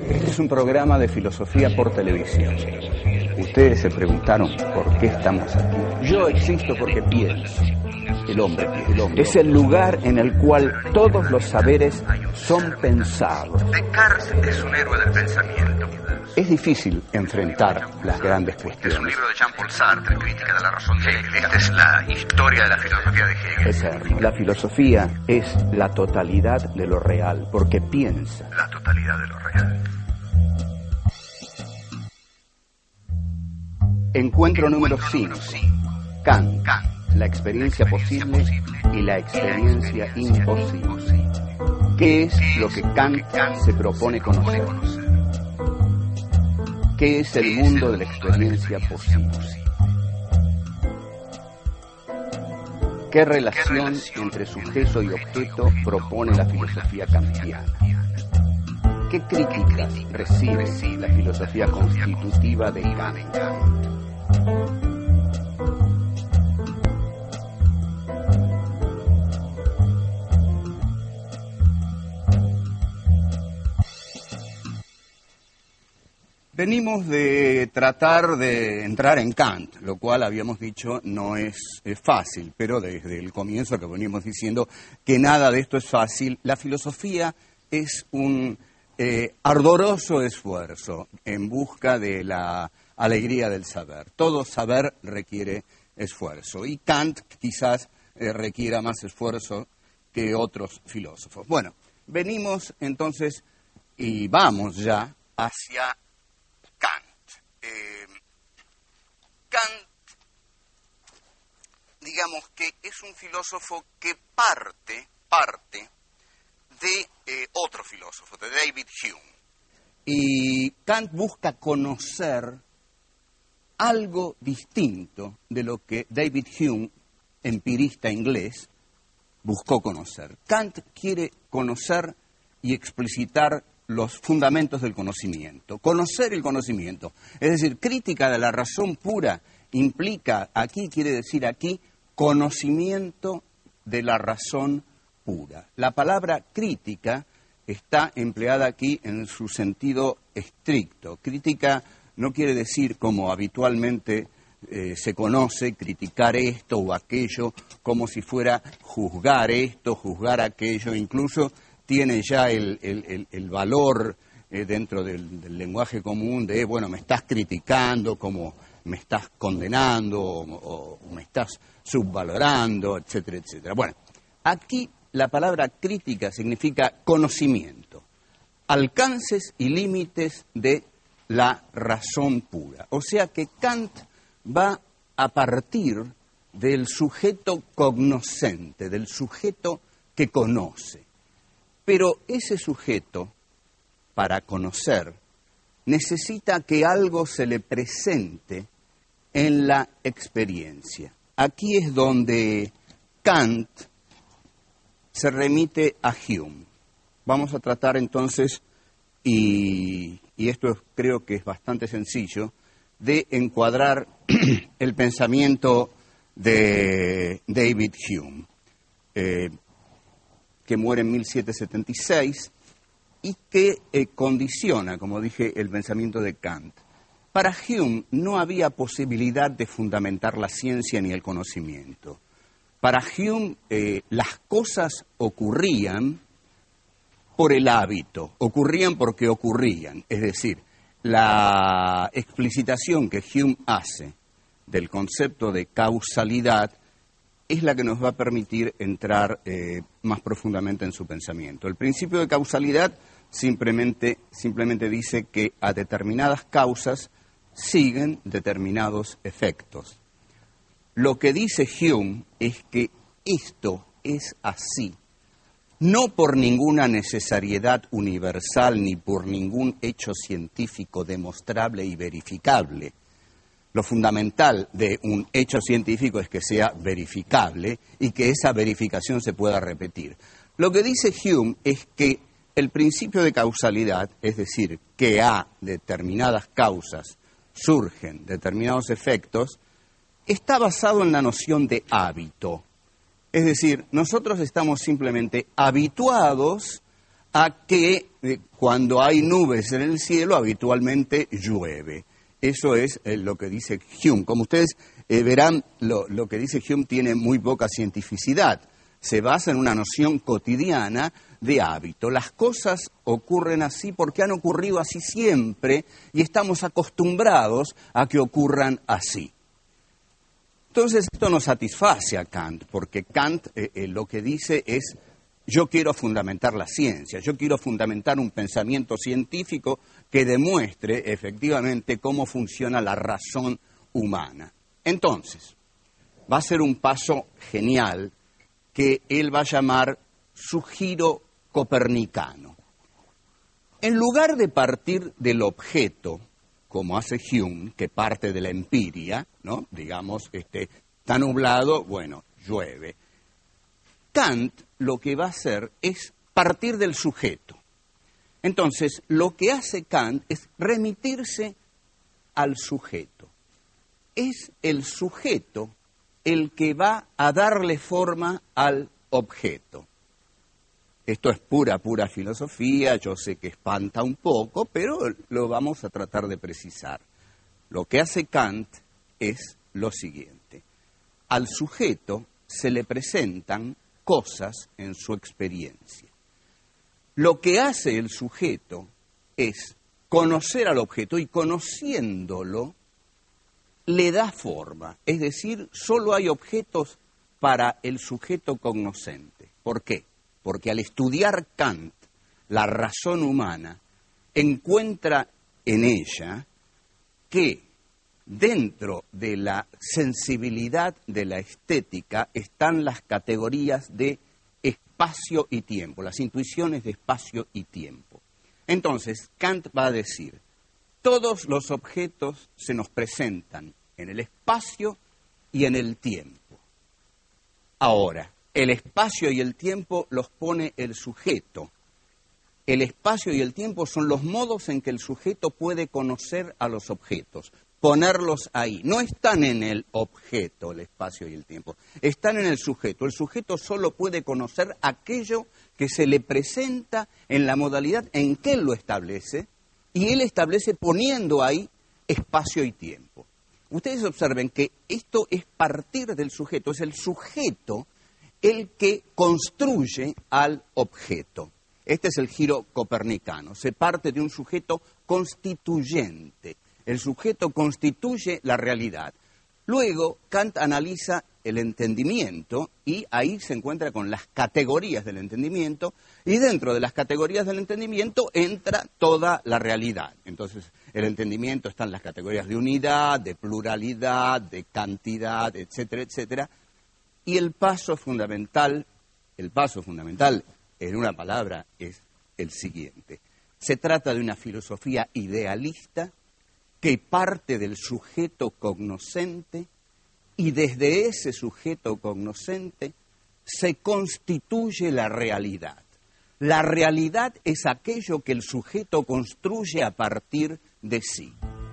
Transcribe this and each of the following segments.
Este es un programa de filosofía por televisión. Ustedes se preguntaron por qué estamos aquí. Yo existo porque pienso. El hombre es el lugar en el cual todos los saberes son pensados. Descartes es un héroe del pensamiento. Es difícil enfrentar las grandes Es cuestiones. un libro de Jean-Paul Sartre, Crítica de la razón de Hegel. Esta es la historia de la filosofía de Hegel. Eterno. La filosofía es la totalidad de lo real, porque piensa. La totalidad de lo real. Encuentro número 5. Kant. La experiencia posible y la experiencia imposible. ¿Qué es lo que Kant se propone conocer? ¿Qué es el mundo de la experiencia posible? ¿Qué relación entre sujeto y objeto propone la filosofía kantiana? ¿Qué críticas recibe la filosofía constitutiva de Kant? Venimos de tratar de entrar en Kant, lo cual habíamos dicho no es fácil, pero desde el comienzo que venimos diciendo que nada de esto es fácil. La filosofía es un ardoroso esfuerzo en busca de la alegría del saber. Todo saber requiere esfuerzo y Kant quizás requiera más esfuerzo que otros filósofos. Bueno, venimos entonces y vamos ya hacia Kant, digamos que es un filósofo que parte de otro filósofo, de David Hume. Y Kant busca conocer algo distinto de lo que David Hume, empirista inglés, buscó conocer. Kant quiere conocer y explicitar los fundamentos del conocimiento, conocer el conocimiento. Es decir, crítica de la razón pura implica, aquí quiere decir aquí, conocimiento de la razón pura. La palabra crítica está empleada aquí en su sentido estricto. Crítica no quiere decir, como habitualmente se conoce, criticar esto o aquello, como si fuera juzgar esto, juzgar aquello, incluso tiene ya el valor dentro del lenguaje común de, bueno, me estás criticando, como me estás condenando o me estás subvalorando, etcétera, etcétera. Bueno, aquí la palabra crítica significa conocimiento, alcances y límites de la razón pura. O sea que Kant va a partir del sujeto cognoscente, del sujeto que conoce. Pero ese sujeto, para conocer, necesita que algo se le presente en la experiencia. Aquí es donde Kant se remite a Hume. Vamos a tratar entonces, y esto creo que es bastante sencillo, de encuadrar el pensamiento de David Hume, que muere en 1776 y que condiciona, como dije, el pensamiento de Kant. Para Hume no había posibilidad de fundamentar la ciencia ni el conocimiento. Para Hume las cosas ocurrían por el hábito, ocurrían porque ocurrían. Es decir, la explicitación que Hume hace del concepto de causalidad es la que nos va a permitir entrar más profundamente en su pensamiento. El principio de causalidad simplemente dice que a determinadas causas siguen determinados efectos. Lo que dice Hume es que esto es así, no por ninguna necesariedad universal ni por ningún hecho científico demostrable y verificable. Lo fundamental de un hecho científico es que sea verificable y que esa verificación se pueda repetir. Lo que dice Hume es que el principio de causalidad, es decir, que a determinadas causas surgen determinados efectos, está basado en la noción de hábito. Es decir, nosotros estamos simplemente habituados a que cuando hay nubes en el cielo habitualmente llueve. Eso es lo que dice Hume. Como ustedes verán, lo que dice Hume tiene muy poca cientificidad. Se basa en una noción cotidiana de hábito. Las cosas ocurren así porque han ocurrido así siempre y estamos acostumbrados a que ocurran así. Entonces esto no satisface a Kant, porque Kant lo que dice es: yo quiero fundamentar la ciencia, yo quiero fundamentar un pensamiento científico que demuestre efectivamente cómo funciona la razón humana. Entonces, va a ser un paso genial que él va a llamar su giro copernicano. En lugar de partir del objeto, como hace Hume, que parte de la empiria, ¿no? Digamos, está nublado, bueno, llueve. Kant lo que va a hacer es partir del sujeto. Entonces, lo que hace Kant es remitirse al sujeto. Es el sujeto el que va a darle forma al objeto. Esto es pura filosofía, yo sé que espanta un poco, pero lo vamos a tratar de precisar. Lo que hace Kant es lo siguiente: al sujeto se le presentan cosas en su experiencia. Lo que hace el sujeto es conocer al objeto y conociéndolo le da forma. Es decir, solo hay objetos para el sujeto cognoscente. ¿Por qué? Porque al estudiar Kant la razón humana, encuentra en ella que dentro de la sensibilidad de la estética están las categorías de espacio y tiempo, las intuiciones de espacio y tiempo. Entonces, Kant va a decir: todos los objetos se nos presentan en el espacio y en el tiempo. Ahora, el espacio y el tiempo los pone el sujeto. El espacio y el tiempo son los modos en que el sujeto puede conocer a los objetos, ponerlos ahí. No están en el objeto, el espacio y el tiempo, están en el sujeto. El sujeto solo puede conocer aquello que se le presenta en la modalidad en que él lo establece, y él establece poniendo ahí espacio y tiempo. Ustedes observen que esto es partir del sujeto, es el sujeto el que construye al objeto. Este es el giro copernicano, se parte de un sujeto constituyente. El sujeto constituye la realidad. Luego, Kant analiza el entendimiento y ahí se encuentra con las categorías del entendimiento, y dentro de las categorías del entendimiento entra toda la realidad. Entonces, el entendimiento está en las categorías de unidad, de pluralidad, de cantidad, etcétera, etcétera. Y el paso fundamental, en una palabra, es el siguiente. Se trata de una filosofía idealista que parte del sujeto cognoscente y desde ese sujeto cognoscente se constituye la realidad. La realidad es aquello que el sujeto construye a partir de sí.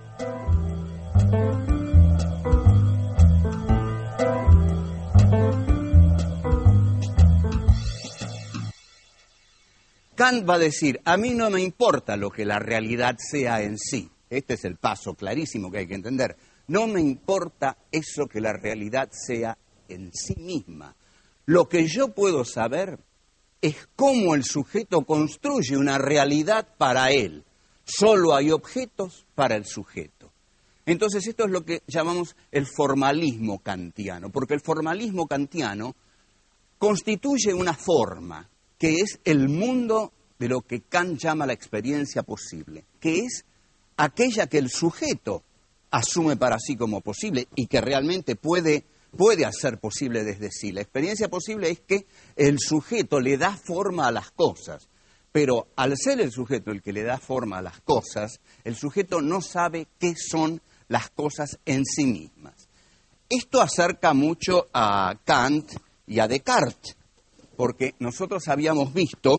Kant va a decir: a mí no me importa lo que la realidad sea en sí. Este es el paso clarísimo que hay que entender. No me importa eso que la realidad sea en sí misma. Lo que yo puedo saber es cómo el sujeto construye una realidad para él. Solo hay objetos para el sujeto. Entonces esto es lo que llamamos el formalismo kantiano, porque el formalismo kantiano constituye una forma, que es el mundo de lo que Kant llama la experiencia posible, que es aquella que el sujeto asume para sí como posible y que realmente puede hacer posible desde sí. La experiencia posible es que el sujeto le da forma a las cosas, pero al ser el sujeto el que le da forma a las cosas, el sujeto no sabe qué son las cosas en sí mismas. Esto acerca mucho a Kant y a Descartes, porque nosotros habíamos visto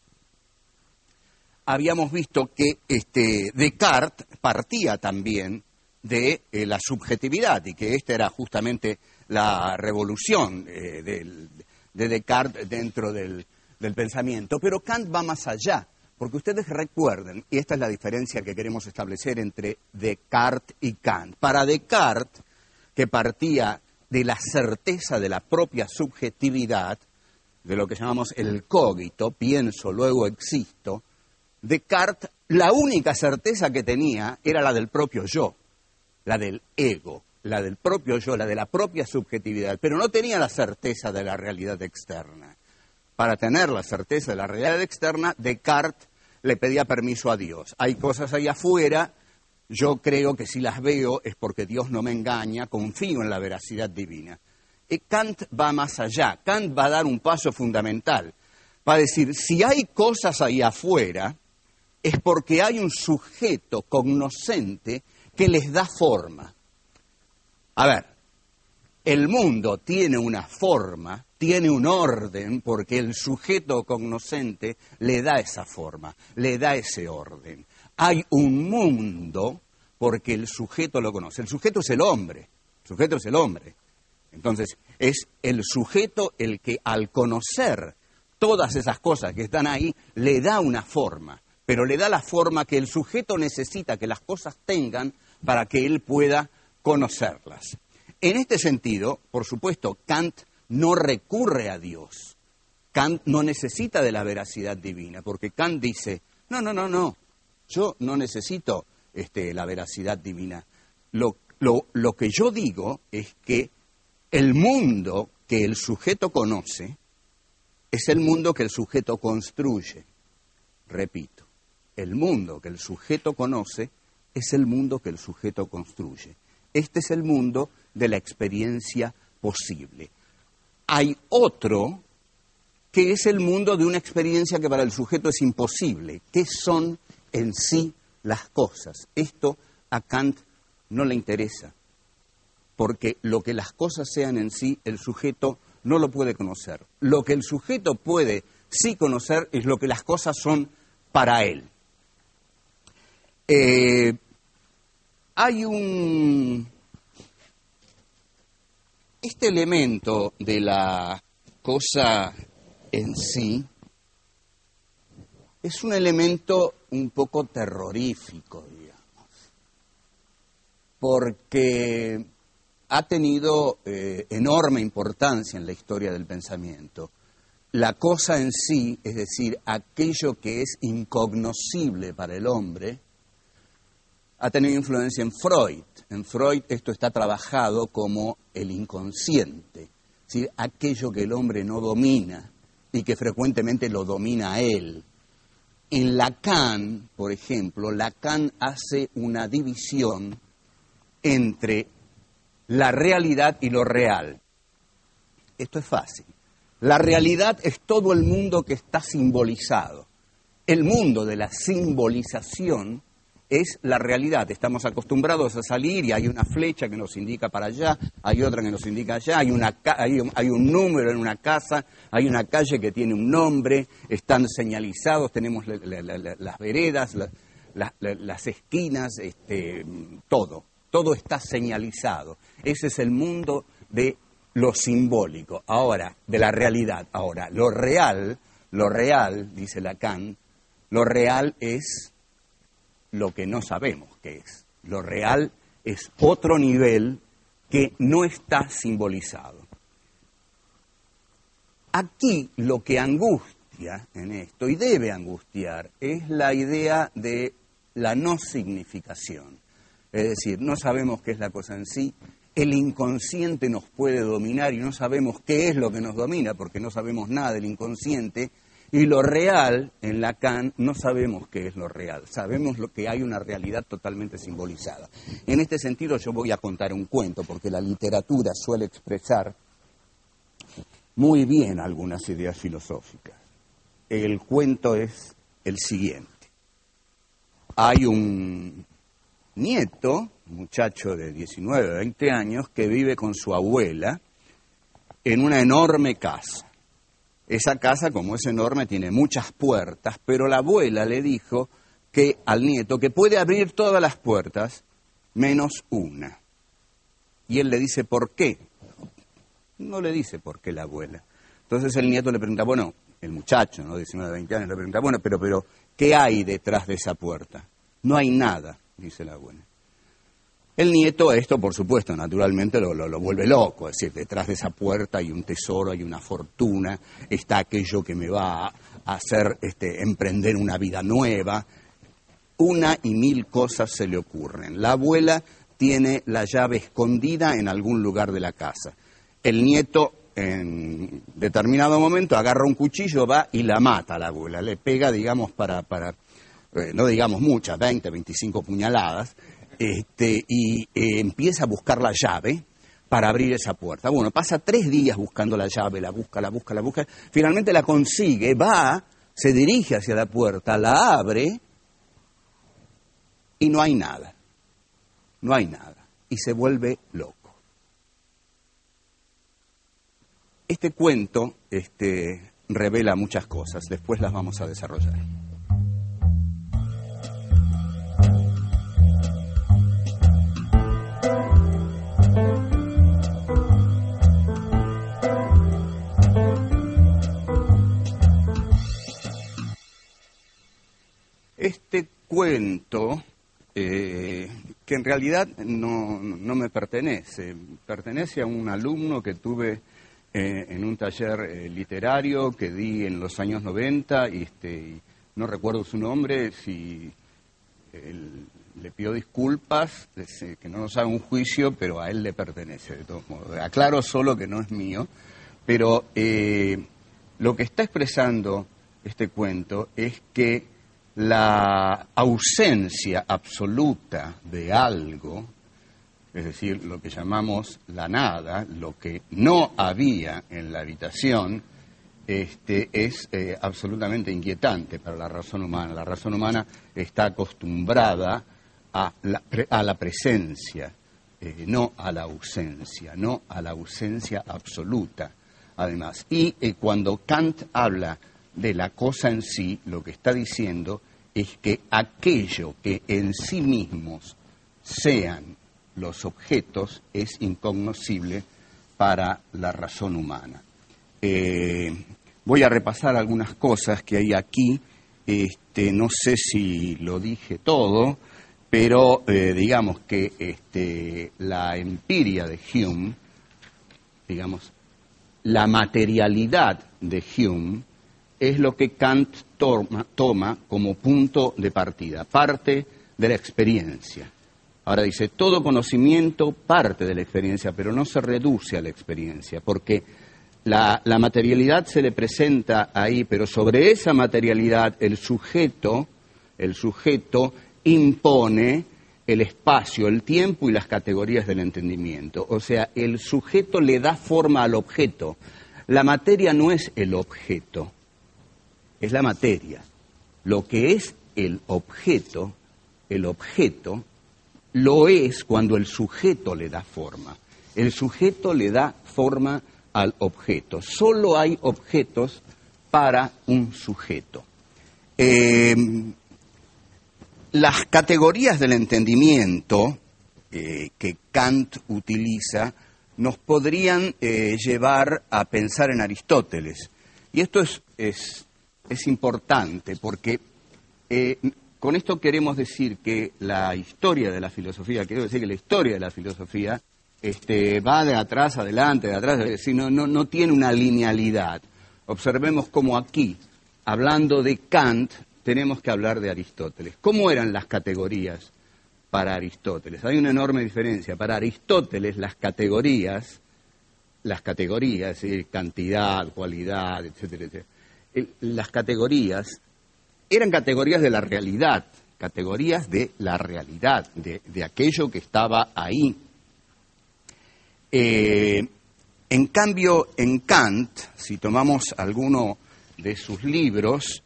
que Descartes partía también de la subjetividad y que esta era justamente la revolución de Descartes dentro del pensamiento. Pero Kant va más allá, porque ustedes recuerden, y esta es la diferencia que queremos establecer entre Descartes y Kant. Para Descartes, que partía de la certeza de la propia subjetividad, de lo que llamamos el cogito, pienso, luego existo, Descartes, la única certeza que tenía era la del propio yo, la del ego, la del propio yo, la de la propia subjetividad, pero no tenía la certeza de la realidad externa. Para tener la certeza de la realidad externa, Descartes le pedía permiso a Dios. Hay cosas ahí afuera, yo creo que si las veo es porque Dios no me engaña, confío en la veracidad divina. Y Kant va más allá, Kant va a dar un paso fundamental, va a decir, si hay cosas ahí afuera, es porque hay un sujeto cognoscente que les da forma. A ver, el mundo tiene una forma, tiene un orden, porque el sujeto cognoscente le da esa forma, le da ese orden. Hay un mundo porque el sujeto lo conoce. El sujeto es el hombre, el sujeto es el hombre. Entonces, es el sujeto el que al conocer todas esas cosas que están ahí, le da una forma, pero le da la forma que el sujeto necesita que las cosas tengan para que él pueda conocerlas. En este sentido, por supuesto, Kant no recurre a Dios. Kant no necesita de la veracidad divina, porque Kant dice, no, yo no necesito la veracidad divina. Lo que yo digo es que el mundo que el sujeto conoce es el mundo que el sujeto construye. Repito, el mundo que el sujeto conoce es el mundo que el sujeto construye. Este es el mundo de la experiencia posible. Hay otro que es el mundo de una experiencia que para el sujeto es imposible. ¿Qué son en sí las cosas? Esto a Kant no le interesa, porque lo que las cosas sean en sí, el sujeto no lo puede conocer. Lo que el sujeto puede sí conocer es lo que las cosas son para él. Este elemento de la cosa en sí es un elemento un poco terrorífico, digamos, porque ha tenido enorme importancia en la historia del pensamiento. La cosa en sí, es decir, aquello que es incognoscible para el hombre, ha tenido influencia en Freud. En Freud esto está trabajado como el inconsciente, es decir, aquello que el hombre no domina y que frecuentemente lo domina a él. En Lacan, por ejemplo, Lacan hace una división entre la realidad y lo real. Esto es fácil. La realidad es todo el mundo que está simbolizado. El mundo de la simbolización es la realidad. Estamos acostumbrados a salir y hay una flecha que nos indica para allá, hay otra que nos indica allá, hay un número en una casa, hay una calle que tiene un nombre, están señalizados, tenemos las veredas, las esquinas, todo está señalizado. Ese es el mundo de lo simbólico, ahora, de la realidad. Ahora, lo real, dice Lacan, lo real es lo que no sabemos qué es. Lo real es otro nivel que no está simbolizado. Aquí lo que angustia en esto, y debe angustiar, es la idea de la no significación. Es decir, no sabemos qué es la cosa en sí, el inconsciente nos puede dominar y no sabemos qué es lo que nos domina porque no sabemos nada del inconsciente, y lo real, en Lacan, no sabemos qué es lo real, sabemos lo que hay una realidad totalmente simbolizada. En este sentido yo voy a contar un cuento, porque la literatura suele expresar muy bien algunas ideas filosóficas. El cuento es el siguiente. Hay un nieto, un muchacho de 19, 20 años, que vive con su abuela en una enorme casa. Esa casa, como es enorme, tiene muchas puertas, pero la abuela le dijo que al nieto que puede abrir todas las puertas menos una. Y él le dice, ¿por qué? No le dice por qué la abuela. Entonces el nieto le pregunta, bueno, el muchacho, ¿no? 19, 20 años, le pregunta, bueno, pero ¿qué hay detrás de esa puerta? No hay nada, dice la abuela. El nieto a esto, por supuesto, naturalmente lo vuelve loco, es decir, detrás de esa puerta hay un tesoro, hay una fortuna, está aquello que me va a hacer emprender una vida nueva. Una y mil cosas se le ocurren. La abuela tiene la llave escondida en algún lugar de la casa. El nieto, en determinado momento, agarra un cuchillo, va y la mata a la abuela. Le pega, digamos, no digamos muchas, 20, 25 puñaladas, y empieza a buscar la llave para abrir esa puerta. Bueno, pasa 3 días buscando la llave, la busca, finalmente la consigue, va, se dirige hacia la puerta, la abre y no hay nada, y se vuelve loco. Este cuento revela muchas cosas, después las vamos a desarrollar. Este cuento, que en realidad no me pertenece a un alumno que tuve en un taller literario que di en los años 90, y no recuerdo su nombre, si le pido disculpas, que no nos haga un juicio, pero a él le pertenece, de todos modos. Aclaro solo que no es mío, pero lo que está expresando este cuento es que la ausencia absoluta de algo, es decir, lo que llamamos la nada, lo que no había en la habitación, es absolutamente inquietante para la razón humana. La razón humana está acostumbrada a la presencia, no a la ausencia absoluta, además. Y cuando Kant habla de la cosa en sí, lo que está diciendo es que aquello que en sí mismos sean los objetos es incognoscible para la razón humana. Voy a repasar algunas cosas que hay aquí, no sé si lo dije todo, pero digamos que la empiria de Hume, digamos, la materialidad de Hume, es lo que Kant toma como punto de partida, parte de la experiencia. Ahora dice, todo conocimiento parte de la experiencia, pero no se reduce a la experiencia, porque la materialidad se le presenta ahí, pero sobre esa materialidad el sujeto impone el espacio, el tiempo y las categorías del entendimiento. O sea, el sujeto le da forma al objeto. La materia no es el objeto, es la materia. Lo que es el objeto lo es cuando el sujeto le da forma. El sujeto le da forma al objeto. Solo hay objetos para un sujeto. Las categorías del entendimiento que Kant utiliza nos podrían llevar a pensar en Aristóteles. Y esto es importante porque con esto queremos decir que la historia de la filosofía, va de atrás adelante, de atrás, es decir, no tiene una linealidad. Observemos cómo aquí, hablando de Kant, tenemos que hablar de Aristóteles. ¿Cómo eran las categorías para Aristóteles? Hay una enorme diferencia. Para Aristóteles las categorías, es decir, cantidad, cualidad, etcétera, etcétera, las categorías eran categorías de la realidad, de aquello que estaba ahí. En cambio, en Kant, si tomamos alguno de sus libros,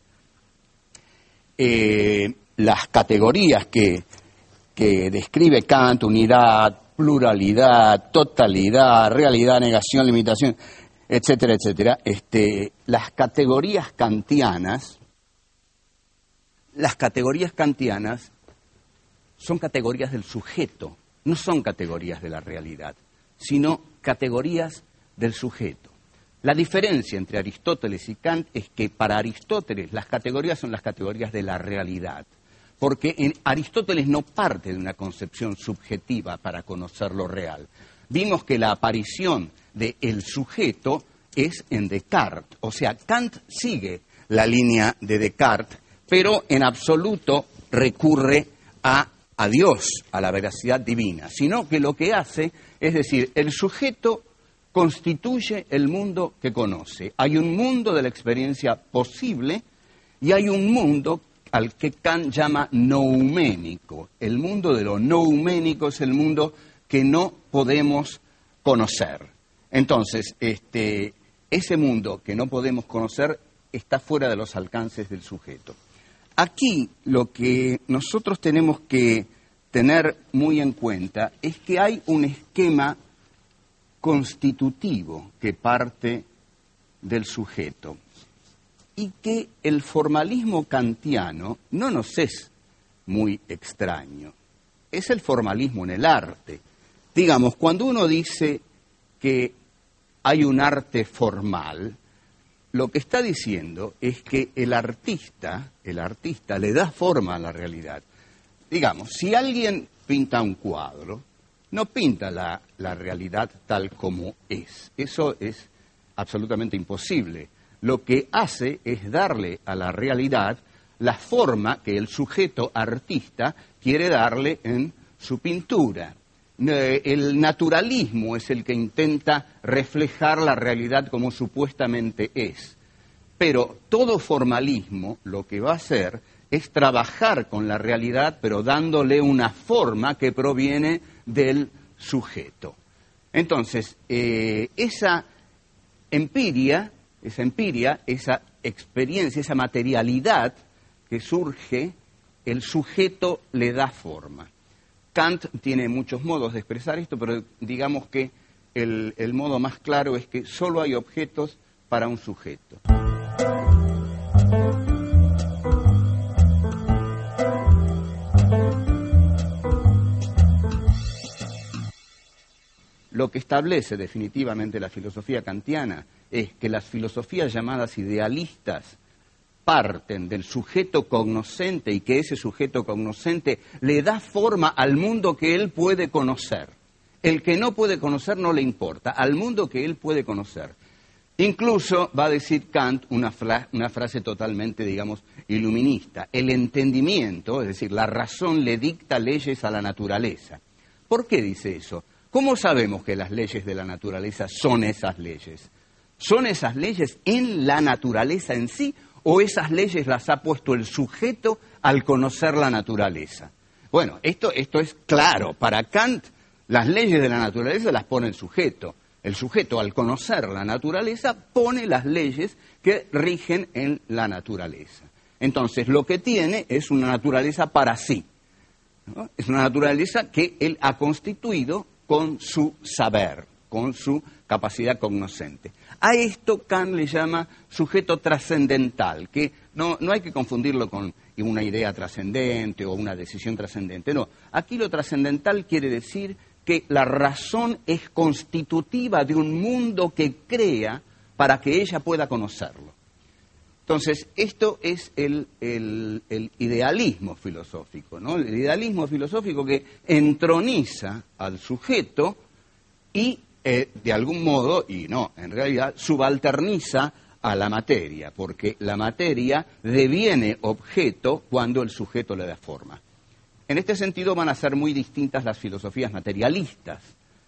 las categorías que describe Kant, unidad, pluralidad, totalidad, realidad, negación, limitación, etcétera, etcétera, las categorías kantianas son categorías del sujeto, no son categorías de la realidad, sino categorías del sujeto. La diferencia entre Aristóteles y Kant es que para Aristóteles las categorías son las categorías de la realidad, porque Aristóteles no parte de una concepción subjetiva para conocer lo real. Vimos que la aparición del sujeto es en Descartes, o sea, Kant sigue la línea de Descartes, pero en absoluto recurre a Dios, a la veracidad divina, sino que lo que hace es decir, el sujeto constituye el mundo que conoce. Hay un mundo de la experiencia posible y hay un mundo al que Kant llama nouménico. El mundo de lo nouménico es el mundo que no podemos conocer. Entonces, ese mundo que no podemos conocer está fuera de los alcances del sujeto. Aquí lo que nosotros tenemos que tener muy en cuenta es que hay un esquema constitutivo que parte del sujeto y que el formalismo kantiano no nos es muy extraño. Es el formalismo en el arte. Digamos, cuando uno dice que hay un arte formal, lo que está diciendo es que el artista le da forma a la realidad. Digamos, si alguien pinta un cuadro, no pinta la realidad tal como es. Eso es absolutamente imposible. Lo que hace es darle a la realidad la forma que el sujeto artista quiere darle en su pintura. El naturalismo es el que intenta reflejar la realidad como supuestamente es. Pero todo formalismo lo que va a hacer es trabajar con la realidad, pero dándole una forma que proviene del sujeto. Entonces, esa empiria, esa experiencia, esa materialidad que surge, el sujeto le da forma. Kant tiene muchos modos de expresar esto, pero digamos que el modo más claro es que solo hay objetos para un sujeto. Lo que establece definitivamente la filosofía kantiana es que las filosofías llamadas idealistas parten del sujeto cognoscente y que ese sujeto cognoscente le da forma al mundo que él puede conocer. El que no puede conocer no le importa, al mundo que él puede conocer. Incluso va a decir Kant una frase totalmente, digamos, iluminista. El entendimiento, es decir, la razón le dicta leyes a la naturaleza. ¿Por qué dice eso? ¿Cómo sabemos que las leyes de la naturaleza son esas leyes? ¿Son esas leyes en la naturaleza en sí o esas leyes las ha puesto el sujeto al conocer la naturaleza? Bueno, esto es claro. Para Kant, las leyes de la naturaleza las pone el sujeto. El sujeto, al conocer la naturaleza, pone las leyes que rigen en la naturaleza. Entonces, lo que tiene es una naturaleza para sí, ¿no? Es una naturaleza que él ha constituido con su saber, con su capacidad cognoscente. A esto Kant le llama sujeto trascendental, que no hay que confundirlo con una idea trascendente o una decisión trascendente. No, aquí lo trascendental quiere decir que la razón es constitutiva de un mundo que crea para que ella pueda conocerlo. Entonces, esto es el idealismo filosófico, ¿no? El idealismo filosófico que entroniza al sujeto y, de algún modo, y no, en realidad, subalterniza a la materia, porque la materia deviene objeto cuando el sujeto le da forma. En este sentido van a ser muy distintas las filosofías materialistas.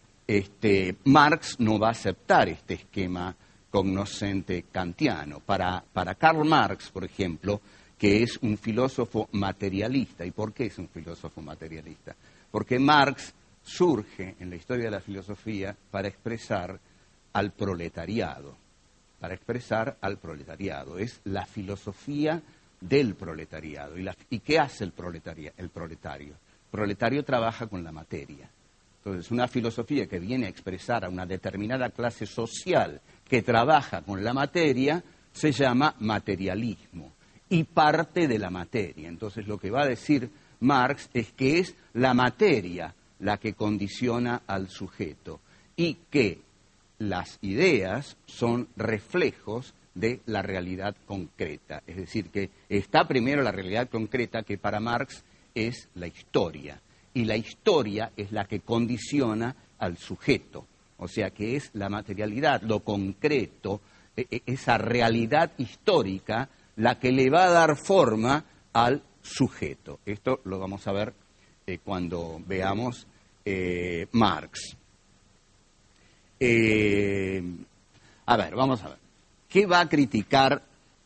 Marx no va a aceptar este esquema cognoscente kantiano. Para Karl Marx, por ejemplo, que es un filósofo materialista. ¿Y por qué es un filósofo materialista? Porque Marx surge en la historia de la filosofía para expresar al proletariado. Es la filosofía del proletariado. ¿Y qué hace el proletario? El proletario trabaja con la materia. Entonces, una filosofía que viene a expresar a una determinada clase social que trabaja con la materia se llama materialismo y parte de la materia. Entonces, lo que va a decir Marx es que es la materia la que condiciona al sujeto y que las ideas son reflejos de la realidad concreta. Es decir, que está primero la realidad concreta, que para Marx es la historia. Y la historia es la que condiciona al sujeto. O sea, que es la materialidad, lo concreto, esa realidad histórica, la que le va a dar forma al sujeto. Esto lo vamos a ver cuando veamos Marx. A ver, vamos a ver. ¿Qué va a criticar,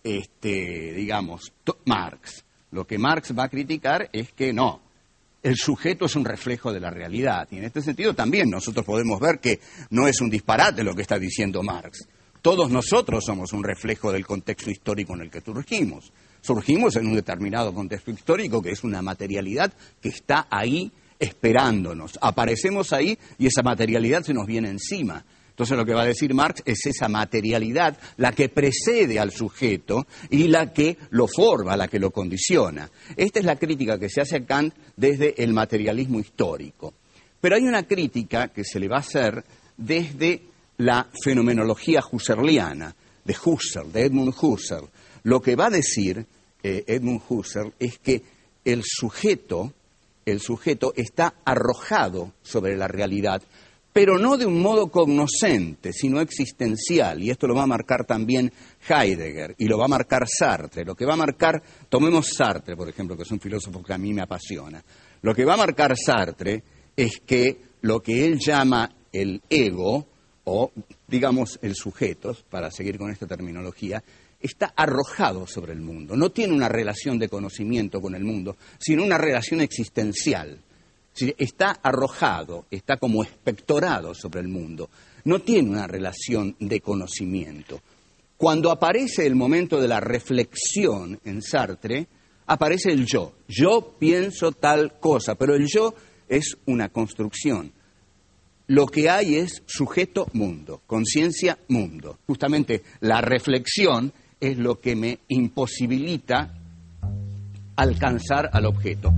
Marx? Lo que Marx va a criticar es que no, el sujeto es un reflejo de la realidad. Y en este sentido también nosotros podemos ver que no es un disparate lo que está diciendo Marx. Todos nosotros somos un reflejo del contexto histórico en el que surgimos. Surgimos en un determinado contexto histórico que es una materialidad que está ahí esperándonos. Aparecemos ahí y esa materialidad se nos viene encima. Entonces lo que va a decir Marx es esa materialidad la que precede al sujeto y la que lo forma, la que lo condiciona. Esta es la crítica que se hace a Kant desde el materialismo histórico. Pero hay una crítica que se le va a hacer desde la fenomenología husserliana, de Husserl, de Edmund Husserl. Lo que va a decir Edmund Husserl es que el sujeto está arrojado sobre la realidad, pero no de un modo cognoscente, sino existencial. Y esto lo va a marcar también Heidegger, y lo va a marcar Sartre. Lo que va a marcar, tomemos Sartre, por ejemplo, que es un filósofo que a mí me apasiona. Lo que va a marcar Sartre es que lo que él llama el ego, o digamos el sujeto, para seguir con esta terminología, está arrojado sobre el mundo. No tiene una relación de conocimiento con el mundo, sino una relación existencial. Está arrojado, está como espectorado sobre el mundo. No tiene una relación de conocimiento. Cuando aparece el momento de la reflexión en Sartre, aparece el yo. Yo pienso tal cosa, pero el yo es una construcción. Lo que hay es sujeto-mundo, conciencia-mundo. Justamente la reflexión es lo que me imposibilita alcanzar al objeto.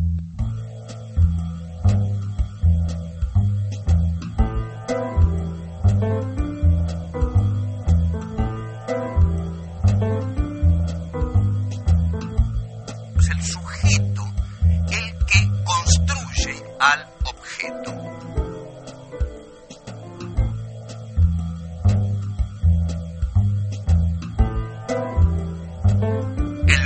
Es el sujeto el que construye al objeto.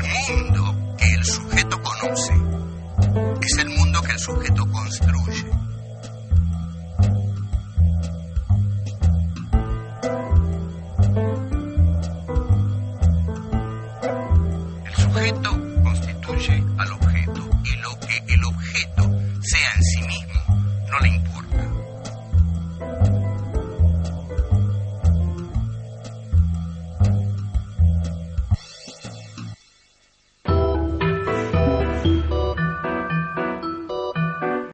Es el mundo que el sujeto construye.